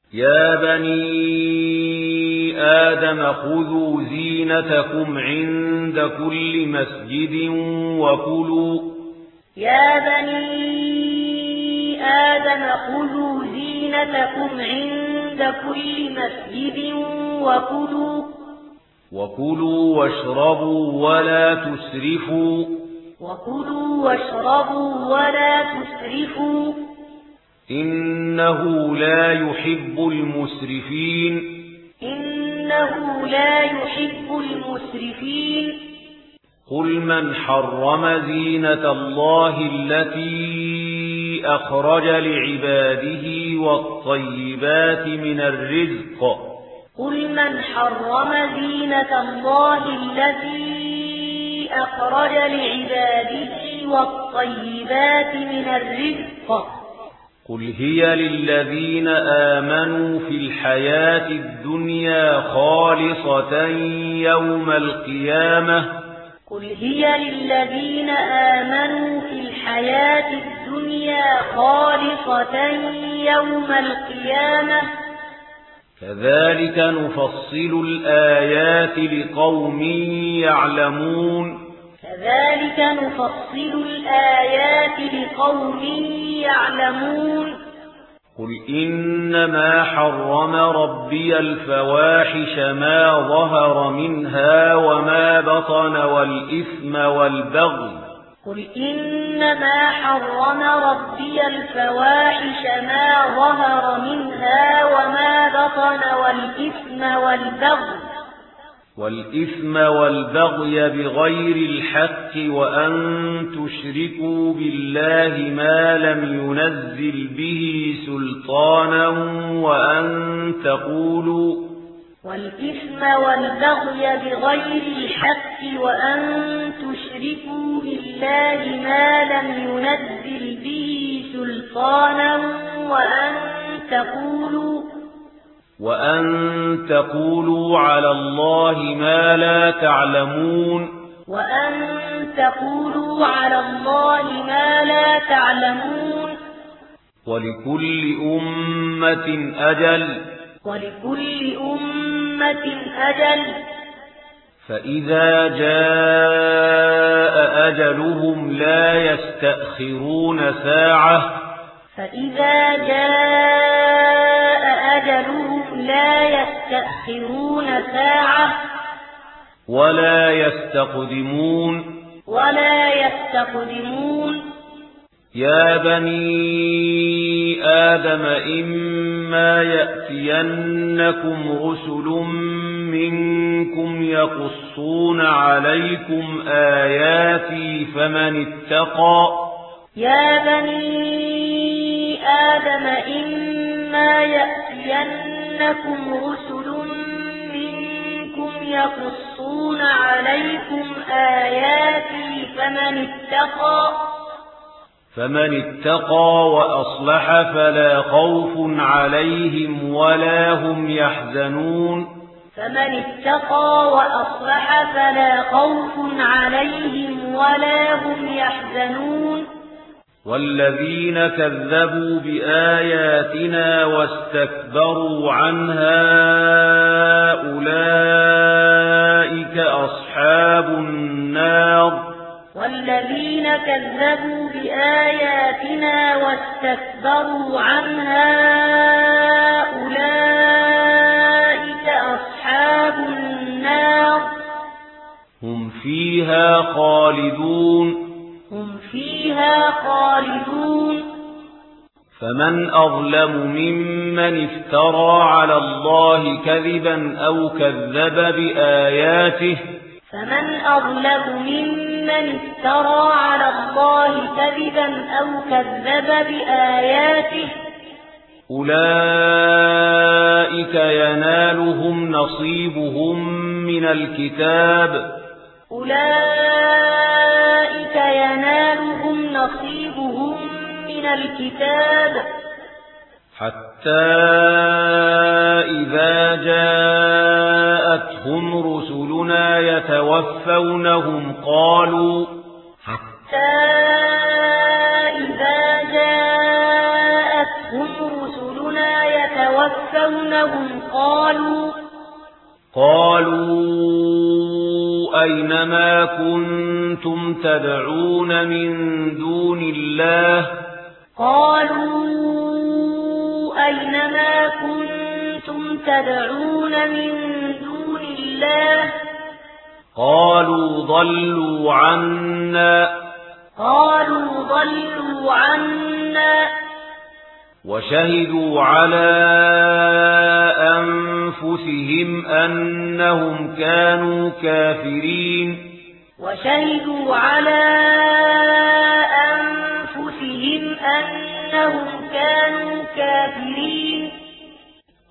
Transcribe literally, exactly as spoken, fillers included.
يا بني آدم خذوا زينتكم عند كل مسجد وكلوا يا بني آدم خذوا زينتكم عند كل مسجد وكلوا وكلوا واشربوا ولا تسرفوا وكلوا واشربوا ولا تسرفوا إنه لا يحب المسرفين إنه لا يحب المسرفين قل من حرم زينة الله التي أخرج لعباده والطيبات من الرزق قل من حرم زينة الله التي أخرج لعباده والطيبات من الرزق قل هي للذين آمنوا في الحياة الدنيا خالصة يوم القيامة قل هي للذين آمنوا في الحياة الدنيا خالصة يوم القيامة كذلك نفصل الآيات لقوم يعلمون كذلك نفصل الآيات لقوم يعلمون قل إنما حرم ربي الفواحش ما ظهر منها وما بطن والإثم والبغي قل إنما حرم ربي الفواحش ما ظهر منها وما بطن والإثم والبغي والإثم والبغي بغير الحق وأن تشركوا بالله ما لم ينزل به سلطانا وأن تقولوا والإثم والبغي بغير الحق وأن تشركوا بالله ما لم ينزل به سلطانا وأن تقولوا وأن تقولوا على الله ما لا تعلمون وأن تقولوا على الله ما لا تعلمون ولكل أمة أجل ولكل أمة أجل فإذا جاء أجلهم لا يستأخرون ساعة فإذا جاء أجلهم لا يستأخرون ساعة ولا يستقدمون ولا يستقدمون يا بني آدم إما يأتينكم رسل منكم يقصون عليكم آياتي فمن اتقى يا بني آدم إما يأتينكم رسل منكم يقصون عليكم آياتي فمن اتقى فمن اتقى وأصلح فلا خوف عليهم ولا هم يحزنون فمن اتقى وأصلح فلا خوف عليهم ولا هم يحزنون والذين كذبوا بآياتنا واستكبروا عنها أولئك أصحاب النار والذين كذبوا بآياتنا واستكبروا عنها أولئك أصحاب النار هم فيها خالدون هم فيها خالدون فمن أظلم ممن افترى على الله كذبا أو كذب بآياته فمن أظلم ممن افترى على الله كذبا أو كذب بآياته أولئك ينالهم نصيبهم من الكتاب أولئك ينالهم نصيبهم من الكتاب حتى إذا جاءتهم رسلنا يتوفونهم قالوا حتى إذا جاءتهم رسلنا يتوفونهم يتوفونهم قالوا قالوا أينما كنتم تدعون من دون الله قالوا أينما كنتم تدعون من دون الله قالوا ضلوا عنا قالوا ضلوا عنا وشهدوا على أنفسهم أنهم كانوا كافرين وشهدوا على أنفسهم أنهم كانوا كافرين